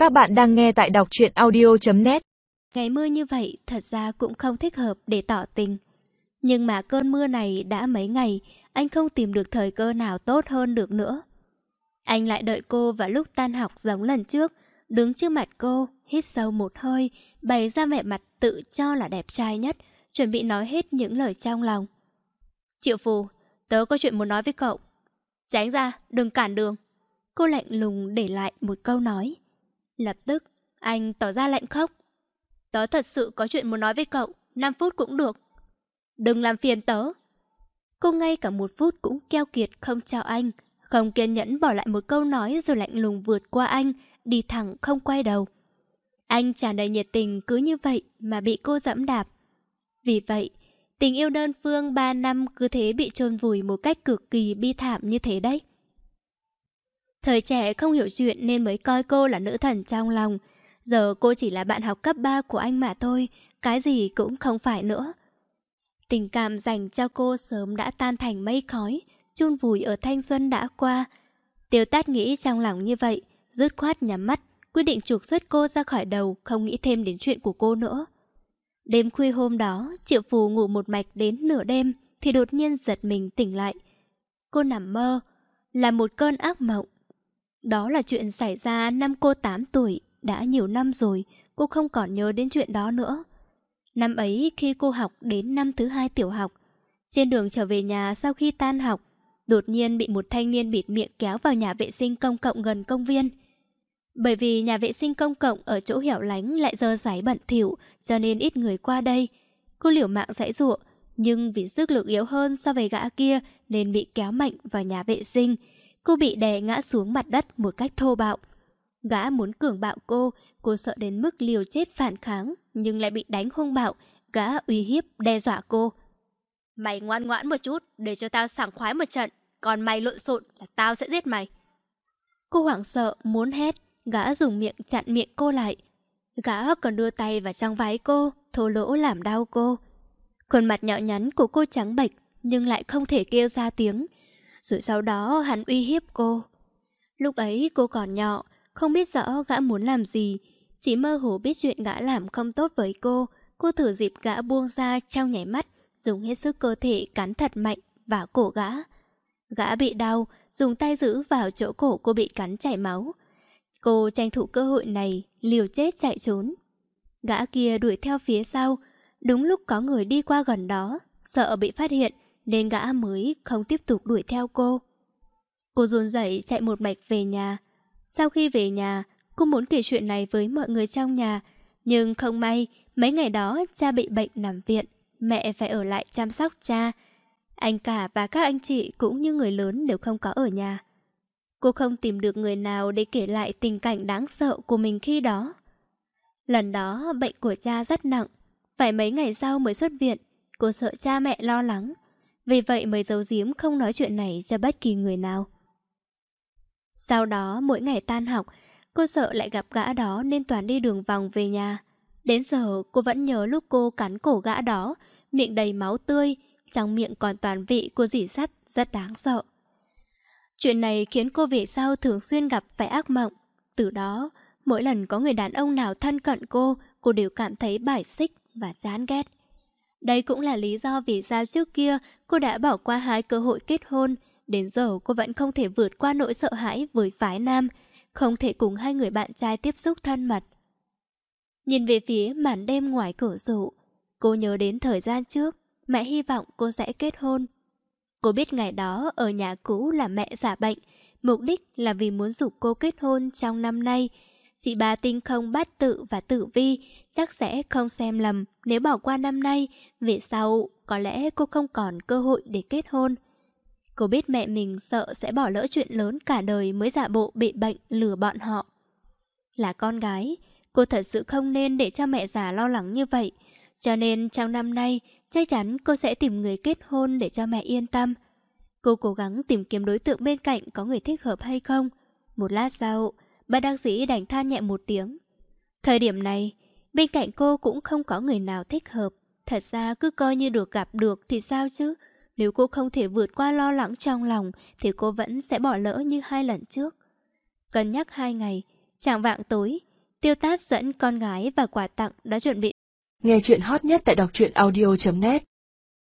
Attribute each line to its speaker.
Speaker 1: Các bạn đang nghe tại đọc truyện audio.net.
Speaker 2: Ngày mưa như vậy thật ra cũng không thích hợp để tỏ tình. Nhưng mà cơn mưa này đã mấy ngày, anh không tìm được thời cơ nào tốt hơn được nữa. Anh lại đợi cô vào lúc tan học giống lần trước, đứng trước mặt cô, hít sâu một hơi, bày ra vẻ mặt tự cho là đẹp trai nhất, chuẩn bị nói hết những lời trong lòng. Triệu Phù, tớ có chuyện muốn nói với cậu. Tránh ra, đừng cản đường. Cô lạnh lùng để lại một câu nói. Lập tức, anh tỏ ra lạnh khóc. Tớ thật sự có chuyện muốn nói với cậu, 5 phút cũng được. Đừng làm phiền tớ. Cô ngay cả 1 phút cũng keo kiệt không chào anh, không kiên nhẫn bỏ lại một câu nói rồi lạnh lùng vượt qua anh, đi thẳng không quay đầu. Anh tràn đầy nhiệt tình cứ như vậy mà bị cô giẫm đạp. Vì vậy, tình yêu đơn phương 3 năm cứ thế bị chôn vùi một cách cực kỳ bi thảm như thế đấy. Thời trẻ không hiểu chuyện nên mới coi cô là nữ thần trong lòng. Giờ cô chỉ là bạn học cấp 3 của anh mà thôi, cái gì cũng không phải nữa. Tình cảm dành cho cô sớm đã tan thành mây khói, chôn vùi ở thanh xuân đã qua. Tiêu Tát nghĩ trong lòng như vậy, dứt khoát nhắm mắt, quyết định trục xuất cô ra khỏi đầu, không nghĩ thêm đến chuyện của cô nữa. Đêm khuya hôm đó, Triệu Phù ngủ một mạch đến nửa đêm thì đột nhiên giật mình tỉnh lại. Cô nằm mơ, là một cơn ác mộng. Đó là chuyện xảy ra năm cô 8 tuổi, đã nhiều năm rồi, cô không còn nhớ đến chuyện đó nữa. Năm ấy khi cô học đến năm thứ 2 tiểu học, trên đường trở về nhà sau khi tan học, đột nhiên bị một thanh niên bịt miệng kéo vào nhà vệ sinh công cộng gần công viên. Bởi vì nhà vệ sinh công cộng ở chỗ hẻo lánh lại dơ dáy bẩn thỉu, cho nên ít người qua đây. Cô liều mạng giãy giụa, nhưng vì sức lực yếu hơn so với gã kia nên bị kéo mạnh vào nhà vệ sinh. Cô bị đè ngã xuống mặt đất một cách thô bạo. Gã muốn cường bạo cô sợ đến mức liều chết phản kháng, nhưng lại bị đánh hung bạo. Gã uy hiếp đe dọa cô. Mày ngoan ngoãn một chút để cho tao sảng khoái một trận, còn mày lộn xộn là tao sẽ giết mày. Cô hoảng sợ muốn hét, gã dùng miệng chặn miệng cô lại. Gã còn đưa tay vào trong váy cô, thô lỗ làm đau cô. Khuôn mặt nhỏ nhắn của cô trắng bệch nhưng lại không thể kêu ra tiếng. Rồi sau đó hắn uy hiếp cô. Lúc ấy cô còn nhỏ, không biết rõ gã muốn làm gì, chỉ mơ hồ biết chuyện gã làm không tốt với cô. Cô thử dịp gã buông ra trong nháy mắt, dùng hết sức cơ thể cắn thật mạnh vào cổ gã. Gã bị đau, dùng tay giữ vào chỗ cổ cô bị cắn chảy máu. Cô tranh thủ cơ hội này, liều chết chạy trốn. Gã kia đuổi theo phía sau, đúng lúc có người đi qua gần đó, sợ bị phát hiện nên gã mới không tiếp tục đuổi theo cô. Cô run rẩy chạy một mạch về nhà. Sau khi về nhà, cô muốn kể chuyện này với mọi người trong nhà, nhưng không may, mấy ngày đó cha bị bệnh nằm viện, mẹ phải ở lại chăm sóc cha. Anh cả và các anh chị cũng như người lớn đều không có ở nhà. Cô không tìm được người nào để kể lại tình cảnh đáng sợ của mình khi đó. Lần đó bệnh của cha rất nặng, phải mấy ngày sau mới xuất viện. Cô sợ cha mẹ lo lắng, vì vậy mới giấu giếm không nói chuyện này cho bất kỳ người nào. Sau đó mỗi ngày tan học, cô sợ lại gặp gã đó nên toàn đi đường vòng về nhà. Đến giờ cô vẫn nhớ lúc cô cắn cổ gã đó, miệng đầy máu tươi, trong miệng còn toàn vị của dỉ sắt, rất đáng sợ. Chuyện này khiến cô về sau thường xuyên gặp phải ác mộng. Từ đó, mỗi lần có người đàn ông nào thân cận cô đều cảm thấy bài xích và chán ghét. Đây cũng là lý do vì sao trước kia cô đã bỏ qua 2 cơ hội kết hôn. Đến giờ cô vẫn không thể vượt qua nỗi sợ hãi với phái nam, không thể cùng 2 người bạn trai tiếp xúc thân mật. Nhìn về phía màn đêm ngoài cửa sổ, cô nhớ đến thời gian trước, mẹ hy vọng cô sẽ kết hôn. Cô biết ngày đó ở nhà cũ là mẹ giả bệnh, mục đích là vì muốn giục cô kết hôn trong năm nay. Chị bà tinh không bát tự và tử vi chắc sẽ không xem lầm nếu bỏ qua năm nay, về sau có lẽ cô không còn cơ hội để kết hôn. Cô biết mẹ mình sợ sẽ bỏ lỡ chuyện lớn cả đời mới giả bộ bị bệnh lừa bọn họ. Là con gái, cô thật sự không nên để cho mẹ già lo lắng như vậy. Cho nên trong năm nay, chắc chắn cô sẽ tìm người kết hôn để cho mẹ yên tâm. Cô cố gắng tìm kiếm đối tượng bên cạnh có người thích hợp hay không. Một lát sau, bác đắc sĩ đành than nhẹ một tiếng. Thời điểm này, bên cạnh cô cũng không có người nào thích hợp. Thật ra cứ coi như được gặp được thì sao chứ. Nếu cô không thể vượt qua lo lắng trong lòng thì cô vẫn sẽ bỏ lỡ như 2 lần trước. Cân nhắc 2 ngày, chạng vạng tối, Tiêu Tát dẫn con gái và quà tặng đã chuẩn bị.
Speaker 1: Nghe chuyện hot nhất tại đọc truyện audio.net